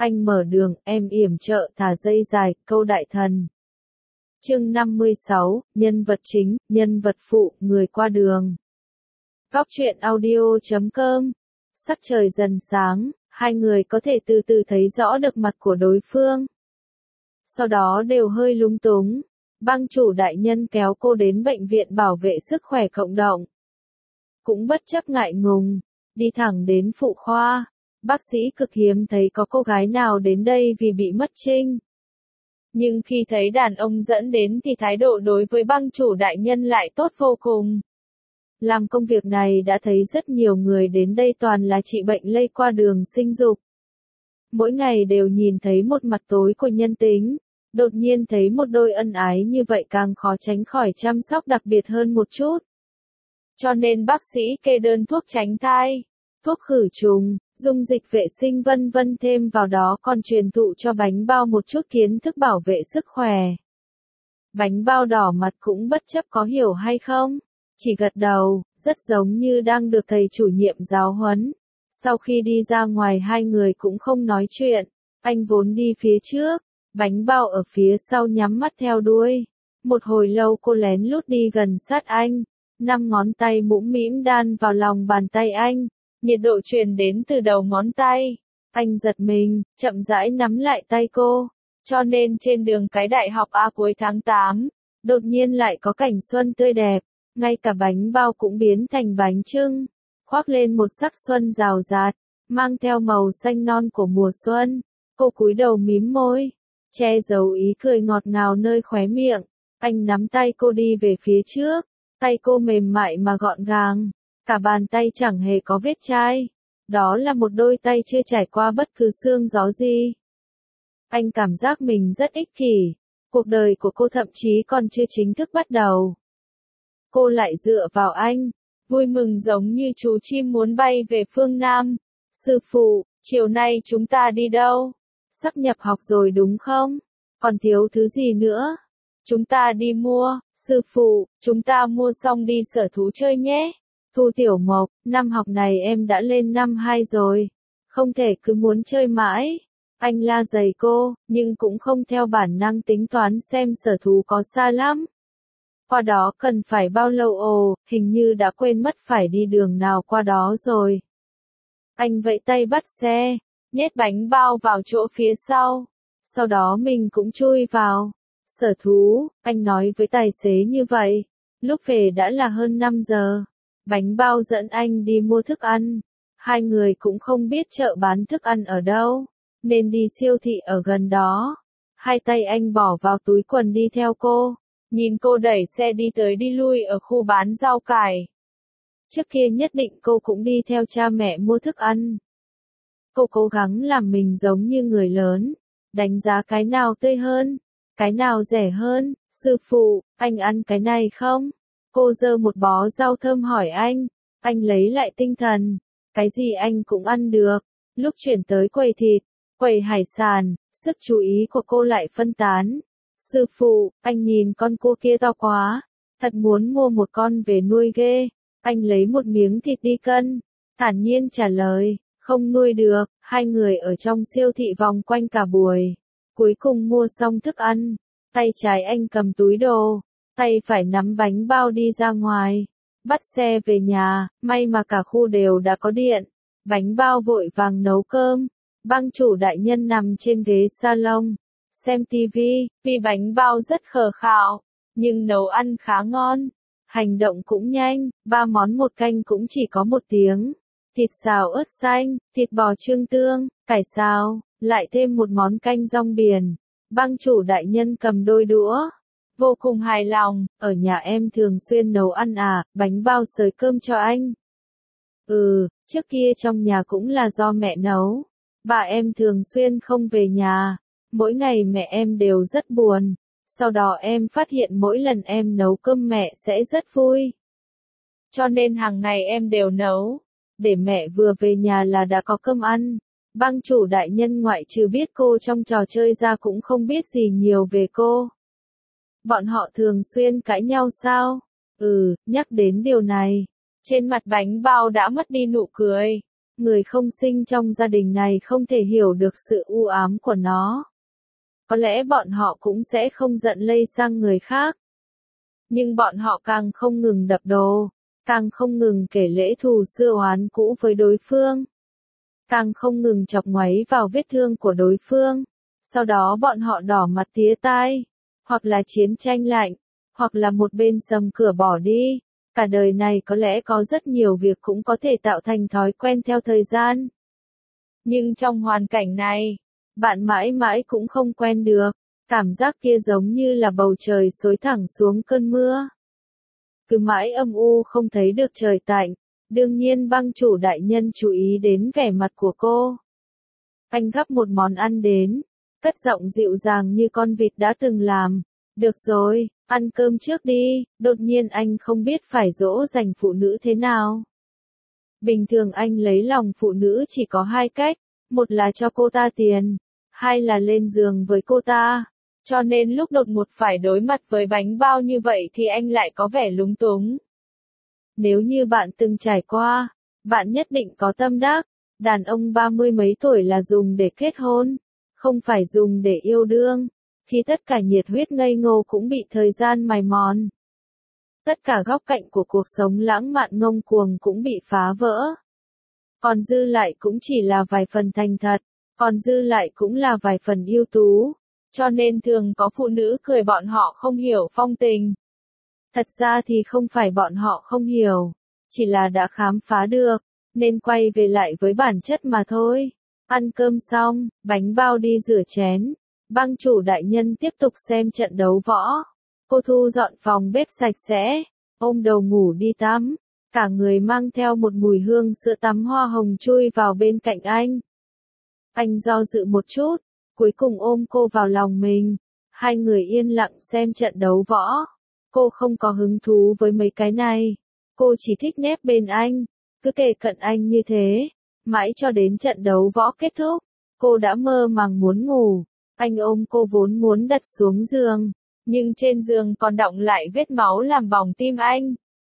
anh mở đường, em yểm trợ thả dây dài, câu đại thần. Chương 56, nhân vật chính, nhân vật phụ, người qua đường. Góc truyện audio.com. Sắc trời dần sáng, hai người có thể từ từ thấy rõ được mặt của đối phương. Sau đó đều hơi lúng túng. Bang chủ đại nhân kéo cô đến bệnh viện bảo vệ sức khỏe cộng đồng. Cũng bất chấp ngại ngùng, đi thẳng đến phụ khoa. Bác sĩ cực hiếm thấy có cô gái nào đến đây vì bị mất trinh. Nhưng khi thấy đàn ông dẫn đến thì thái độ đối với bang chủ đại nhân lại tốt vô cùng. Làm công việc này đã thấy rất nhiều người đến đây toàn là trị bệnh lây qua đường sinh dục. Mỗi ngày đều nhìn thấy một mặt tối của nhân tính, đột nhiên thấy một đôi ân ái như vậy càng khó tránh khỏi chăm sóc đặc biệt hơn một chút. Cho nên bác sĩ kê đơn thuốc tránh thai, thuốc khử trùng, dung dịch vệ sinh vân vân, thêm vào đó còn truyền thụ cho bánh bao một chút kiến thức bảo vệ sức khỏe. Bánh bao đỏ mặt cũng bất chấp có hiểu hay không, chỉ gật đầu, rất giống như đang được thầy chủ nhiệm giáo huấn. Sau khi đi ra ngoài hai người cũng không nói chuyện, anh vốn đi phía trước, bánh bao ở phía sau nhắm mắt theo đuôi. Một hồi lâu cô lén lút đi gần sát anh, 5 ngón tay mũm mĩm đan vào lòng bàn tay anh, nhiệt độ truyền đến từ đầu ngón tay. Anh giật mình, chậm rãi nắm lại tay cô, cho nên trên đường cái đại học A cuối tháng 8, đột nhiên lại có cảnh xuân tươi đẹp, ngay cả bánh bao cũng biến thành bánh chưng, khoác lên một sắc xuân rào rạt, mang theo màu xanh non của mùa xuân. Cô cúi đầu mím môi, che giấu ý cười ngọt ngào nơi khóe miệng. Anh nắm tay cô đi về phía trước, tay cô mềm mại mà gọn gàng, cả bàn tay chẳng hề có vết chai. Đó là một đôi tay chưa trải qua bất cứ sương gió gì. Anh cảm giác mình rất ích kỷ, cuộc đời của cô thậm chí còn chưa chính thức bắt đầu. Cô lại dựa vào anh, vui mừng giống như chú chim muốn bay về phương Nam. Sư phụ, chiều nay chúng ta đi đâu? Sắp nhập học rồi đúng không? Còn thiếu thứ gì nữa? Chúng ta đi mua, sư phụ, chúng ta mua xong đi sở thú chơi nhé. Thu Tiểu Mộc, năm học này em đã lên năm 2 rồi, không thể cứ muốn chơi mãi. Anh la dày cô, nhưng cũng không theo bản năng tính toán xem sở thú có xa lắm. Qua đó cần phải bao lâu, hình như đã quên mất phải đi đường nào qua đó rồi. Anh vẫy tay bắt xe, nhét bánh bao vào chỗ phía sau, sau đó mình cũng chui vào. Sở thú, anh nói với tài xế như vậy. Lúc về đã là hơn 5 giờ. Bánh bao dẫn anh đi mua thức ăn. Hai người cũng không biết chợ bán thức ăn ở đâu, nên đi siêu thị ở gần đó. Hai tay anh bỏ vào túi quần đi theo cô, nhìn cô đẩy xe đi tới đi lui ở khu bán rau cải. Trước kia nhất định cô cũng đi theo cha mẹ mua thức ăn. Cô cố gắng làm mình giống như người lớn, đánh giá cái nào tươi hơn, cái nào rẻ hơn. Sư phụ, anh ăn cái này không? Cô giơ một bó rau thơm hỏi anh lấy lại tinh thần, cái gì anh cũng ăn được. Lúc chuyển tới quầy thịt, quầy hải sản, sức chú ý của cô lại phân tán. Sư phụ, anh nhìn con cua kia to quá, thật muốn mua một con về nuôi ghê. Anh lấy một miếng thịt đi cân, thản nhiên trả lời, không nuôi được. Hai người ở trong siêu thị vòng quanh cả buổi, cuối cùng mua xong thức ăn, tay trái anh cầm túi đồ, tay phải nắm bánh bao đi ra ngoài, bắt xe về nhà. May mà cả khu đều đã có điện. Bánh bao vội vàng nấu cơm, bang chủ đại nhân nằm trên ghế salon, xem tivi, vì bánh bao rất khờ khạo, nhưng nấu ăn khá ngon, hành động cũng nhanh, 3 món một canh cũng chỉ có 1 tiếng. Thịt xào ớt xanh, thịt bò trưng tương, cải xào, lại thêm một món canh rong biển. Bang chủ đại nhân cầm đôi đũa, vô cùng hài lòng. Ở nhà em thường xuyên nấu ăn à? Bánh bao xới cơm cho anh. Trước kia trong nhà cũng là do mẹ nấu. Bà em thường xuyên không về nhà, mỗi ngày mẹ em đều rất buồn. Sau đó em phát hiện mỗi lần em nấu cơm mẹ sẽ rất vui. Cho nên hàng ngày em đều nấu, để mẹ vừa về nhà là đã có cơm ăn. Bang chủ đại nhân ngoại trừ biết cô trong trò chơi ra cũng không biết gì nhiều về cô. Bọn họ thường xuyên cãi nhau sao? Nhắc đến điều này, trên mặt bánh bao đã mất đi nụ cười. Người không sinh trong gia đình này không thể hiểu được sự u ám của nó. Có lẽ bọn họ cũng sẽ không giận lây sang người khác. Nhưng bọn họ càng không ngừng đập đồ, càng không ngừng kể lễ thù xưa oán cũ với đối phương, càng không ngừng chọc ngoáy vào vết thương của đối phương. Sau đó bọn họ đỏ mặt tía tai, hoặc là chiến tranh lạnh, hoặc là một bên sầm cửa bỏ đi. Cả đời này có lẽ có rất nhiều việc cũng có thể tạo thành thói quen theo thời gian. Nhưng trong hoàn cảnh này, bạn mãi mãi cũng không quen được. Cảm giác kia giống như là bầu trời xối thẳng xuống cơn mưa. Cứ mãi âm u không thấy được trời tạnh. Đương nhiên băng chủ đại nhân chú ý đến vẻ mặt của cô. Anh gắp một món ăn đến, cất giọng dịu dàng như con vịt đã từng làm. Được rồi, ăn cơm trước đi. Đột nhiên anh không biết phải dỗ dành phụ nữ thế nào. Bình thường anh lấy lòng phụ nữ chỉ có hai cách, một là cho cô ta tiền, hai là lên giường với cô ta. Cho nên lúc đột ngột phải đối mặt với bánh bao như vậy thì anh lại có vẻ lúng túng. Nếu như bạn từng trải qua, bạn nhất định có tâm đắc. Đàn ông 30 mấy tuổi là dùng để kết hôn, không phải dùng để yêu đương. Khi tất cả nhiệt huyết ngây ngô cũng bị thời gian mài mòn. Tất cả góc cạnh của cuộc sống lãng mạn ngông cuồng cũng bị phá vỡ. Còn dư lại cũng chỉ là vài phần thành thật, còn dư lại cũng là vài phần ưu tú. Cho nên thường có phụ nữ cười bọn họ không hiểu phong tình. Thật ra thì không phải bọn họ không hiểu, chỉ là đã khám phá được, nên quay về lại với bản chất mà thôi. Ăn cơm xong, bánh bao đi rửa chén. Băng chủ đại nhân tiếp tục xem trận đấu võ. Cô thu dọn phòng bếp sạch sẽ, ôm đầu ngủ đi tắm. Cả người mang theo một mùi hương sữa tắm hoa hồng chui vào bên cạnh anh. Anh do dự một chút, cuối cùng ôm cô vào lòng mình. Hai người yên lặng xem trận đấu võ. Cô không có hứng thú với mấy cái này. Cô chỉ thích nép bên anh, cứ kề cận anh như thế. Mãi cho đến trận đấu võ kết thúc, cô đã mơ màng muốn ngủ. Anh ôm cô vốn muốn đặt xuống giường, nhưng trên giường còn đọng lại vết máu làm bỏng tim anh.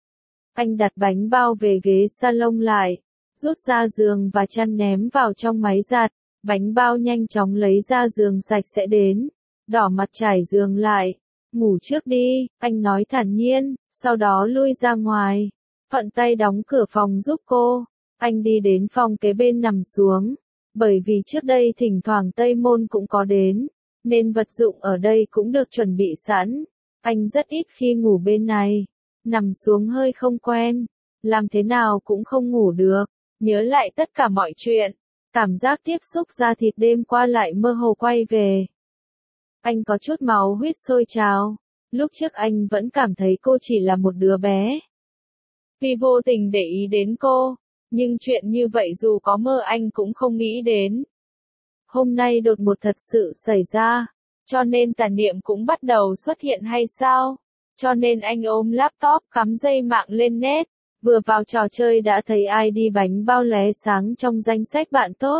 Anh đặt bánh bao về ghế salon lại, rút ra giường và chăn ném vào trong máy giặt. Bánh bao nhanh chóng lấy ra giường sạch sẽ đến, đỏ mặt trải giường lại. Ngủ trước đi, anh nói thản nhiên, sau đó lui ra ngoài. Thuận tay đóng cửa phòng giúp cô. Anh đi đến phòng kế bên nằm xuống. Bởi vì trước đây thỉnh thoảng Tây Môn cũng có đến, nên vật dụng ở đây cũng được chuẩn bị sẵn. Anh rất ít khi ngủ bên này. Nằm xuống hơi không quen. Làm thế nào cũng không ngủ được. Nhớ lại tất cả mọi chuyện. Cảm giác tiếp xúc da thịt đêm qua lại mơ hồ quay về. Anh có chút máu huyết sôi trào. Lúc trước anh vẫn cảm thấy cô chỉ là một đứa bé. Vì vô tình để ý đến cô. Nhưng chuyện như vậy dù có mơ anh cũng không nghĩ đến. Hôm nay đột ngột thật sự xảy ra. Cho nên tà niệm cũng bắt đầu xuất hiện hay sao? Cho nên anh ôm laptop cắm dây mạng lên net. Vừa vào trò chơi đã thấy ID bánh bao lóe sáng trong danh sách bạn tốt.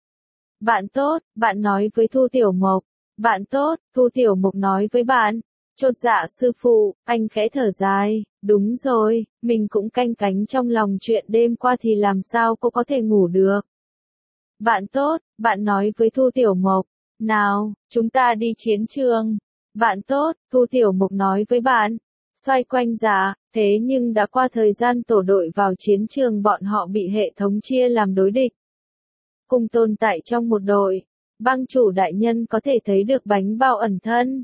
Bạn tốt, bạn nói với Thu Tiểu Mộc. Bạn tốt, Thu Tiểu Mộc nói với bạn. Chột dạ sư phụ, anh khẽ thở dài. Đúng rồi, mình cũng canh cánh trong lòng chuyện đêm qua thì làm sao cô có thể ngủ được. Bạn tốt, bạn nói với Thu Tiểu Mộc. Nào, chúng ta đi chiến trường. Bạn tốt, Thu Tiểu Mộc nói với bạn. Xoay quanh dạ, thế nhưng đã qua thời gian tổ đội vào chiến trường bọn họ bị hệ thống chia làm đối địch. Cùng tồn tại trong một đội, băng chủ đại nhân có thể thấy được bánh bao ẩn thân.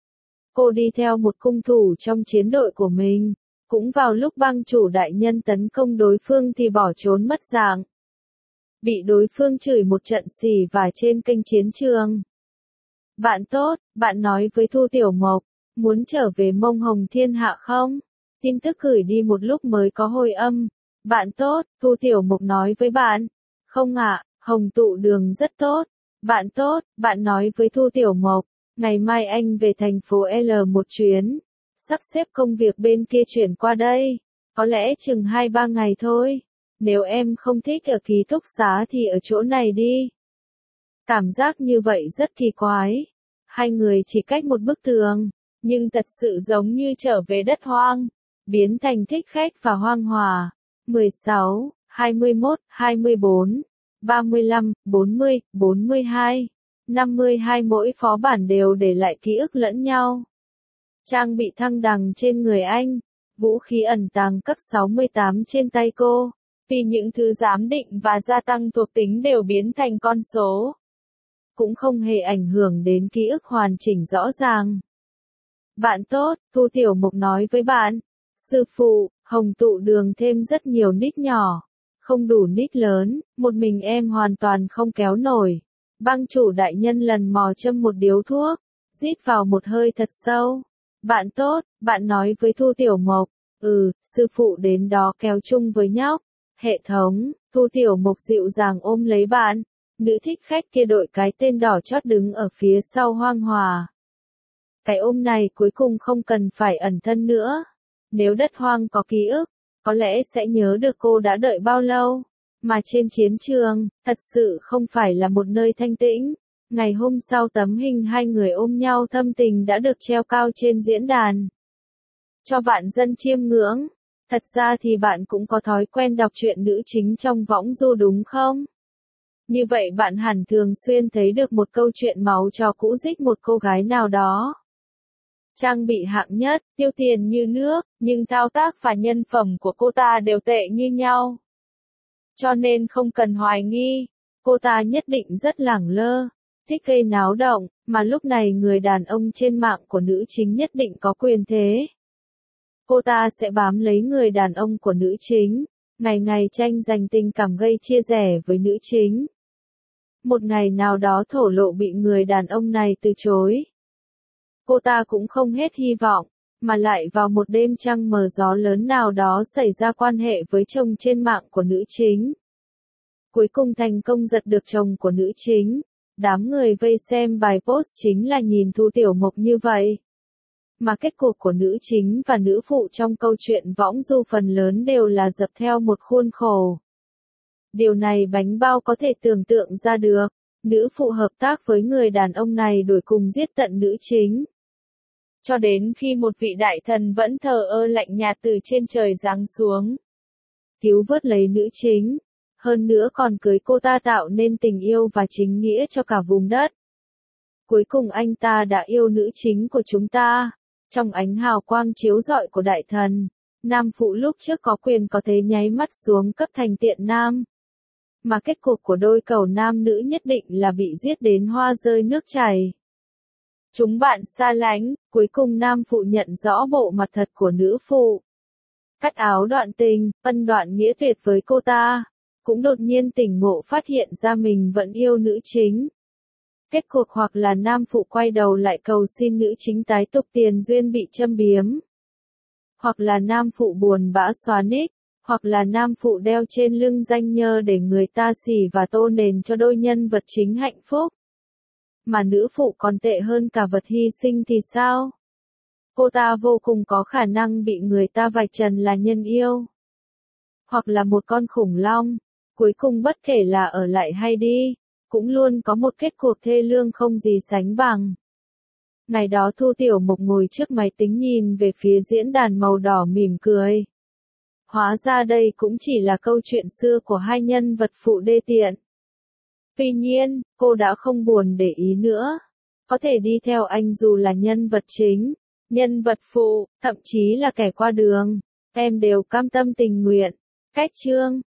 Cô đi theo một cung thủ trong chiến đội của mình, cũng vào lúc băng chủ đại nhân tấn công đối phương thì bỏ trốn mất dạng. Bị đối phương chửi một trận xỉ vả trên kênh chiến trường. Bạn tốt, bạn nói với Thu Tiểu Mộc, muốn trở về Mông Hồng Thiên Hạ không? Tin tức gửi đi một lúc mới có hồi âm. Bạn tốt, Thu Tiểu Mộc nói với bạn. Không ạ, Hồng Tụ Đường rất tốt. Bạn tốt, bạn nói với Thu Tiểu Mộc. Ngày mai anh về thành phố L một chuyến. Sắp xếp công việc bên kia chuyển qua đây. Có lẽ chừng 2-3 ngày thôi. Nếu em không thích ở ký túc xá thì ở chỗ này đi. Cảm giác như vậy rất kỳ quái. Hai người chỉ cách một bức tường, nhưng thật sự giống như trở về đất hoang, biến thành thích khách và hoang hòa. 16. 21, 24, 35, 40, 42, 52 mỗi phó bản đều để lại ký ức lẫn nhau. Trang bị thăng đẳng trên người anh, vũ khí ẩn tàng cấp 68 trên tay cô, vì những thứ giám định và gia tăng thuộc tính đều biến thành con số. Cũng không hề ảnh hưởng đến ký ức hoàn chỉnh rõ ràng. Bạn tốt, Thu Tiểu Mục nói với bạn. Sư phụ, Hồng Tụ Đường thêm rất nhiều nick nhỏ. Không đủ nick lớn, một mình em hoàn toàn không kéo nổi. Băng chủ đại nhân lần mò châm một điếu thuốc, rít vào một hơi thật sâu. Bạn tốt, bạn nói với Thu Tiểu Mộc. Sư phụ đến đó kéo chung với nhóc. Hệ thống, Thu Tiểu Mộc dịu dàng ôm lấy bạn. Nữ thích khách kia đội cái tên đỏ chót đứng ở phía sau Hoang Hòa. Cái ôm này cuối cùng không cần phải ẩn thân nữa. Nếu đất hoang có ký ức, có lẽ sẽ nhớ được cô đã đợi bao lâu. Mà trên chiến trường, thật sự không phải là một nơi thanh tĩnh. Ngày hôm sau tấm hình hai người ôm nhau thâm tình đã được treo cao trên diễn đàn. Cho vạn dân chiêm ngưỡng. Thật ra thì bạn cũng có thói quen đọc truyện nữ chính trong võng du đúng không? Như vậy bạn hẳn thường xuyên thấy được một câu chuyện máu chó cũ rích một cô gái nào đó. Trang bị hạng nhất, tiêu tiền như nước, nhưng thao tác và nhân phẩm của cô ta đều tệ như nhau. Cho nên không cần hoài nghi, cô ta nhất định rất lẳng lơ, thích gây náo động, mà lúc này người đàn ông trên mạng của nữ chính nhất định có quyền thế. Cô ta sẽ bám lấy người đàn ông của nữ chính, ngày ngày tranh giành tình cảm gây chia rẽ với nữ chính. Một ngày nào đó thổ lộ bị người đàn ông này từ chối. Cô ta cũng không hết hy vọng, mà lại vào một đêm trăng mờ gió lớn nào đó xảy ra quan hệ với chồng trên mạng của nữ chính. Cuối cùng thành công giật được chồng của nữ chính. Đám người vây xem bài post chính là nhìn Thu Tiểu Mộc như vậy. Mà kết cục của nữ chính và nữ phụ trong câu chuyện võng du phần lớn đều là dập theo một khuôn khổ. Điều này bánh bao có thể tưởng tượng ra được. Nữ phụ hợp tác với người đàn ông này đuổi cùng giết tận nữ chính. Cho đến khi một vị đại thần vẫn thờ ơ lạnh nhạt từ trên trời giáng xuống. Cứu vớt lấy nữ chính. Hơn nữa còn cưới cô ta tạo nên tình yêu và chính nghĩa cho cả vùng đất. Cuối cùng anh ta đã yêu nữ chính của chúng ta. Trong ánh hào quang chiếu rọi của đại thần, nam phụ lúc trước có quyền có thể nháy mắt xuống cấp thành tiện nam. Mà kết cục của đôi cầu nam nữ nhất định là bị giết đến hoa rơi nước chảy. Chúng bạn xa lánh, cuối cùng nam phụ nhận rõ bộ mặt thật của nữ phụ. Cắt áo đoạn tình, ân đoạn nghĩa tuyệt với cô ta. Cũng đột nhiên tỉnh ngộ phát hiện ra mình vẫn yêu nữ chính. Kết cuộc hoặc là nam phụ quay đầu lại cầu xin nữ chính tái tục tiền duyên bị châm biếm. Hoặc là nam phụ buồn bã xóa nick. Hoặc là nam phụ đeo trên lưng danh nhơ để người ta xỉ và tô nền cho đôi nhân vật chính hạnh phúc. Mà nữ phụ còn tệ hơn cả vật hy sinh thì sao? Cô ta vô cùng có khả năng bị người ta vạch trần là nhân yêu. Hoặc là một con khủng long. Cuối cùng bất kể là ở lại hay đi, cũng luôn có một kết cuộc thê lương không gì sánh bằng. Ngày đó Thu Tiểu Mộc ngồi trước máy tính nhìn về phía diễn đàn màu đỏ mỉm cười. Hóa ra đây cũng chỉ là câu chuyện xưa của hai nhân vật phụ đê tiện. Tuy nhiên, cô đã không buồn để ý nữa. Có thể đi theo anh dù là nhân vật chính, nhân vật phụ, thậm chí là kẻ qua đường. Em đều cam tâm tình nguyện. Cách chương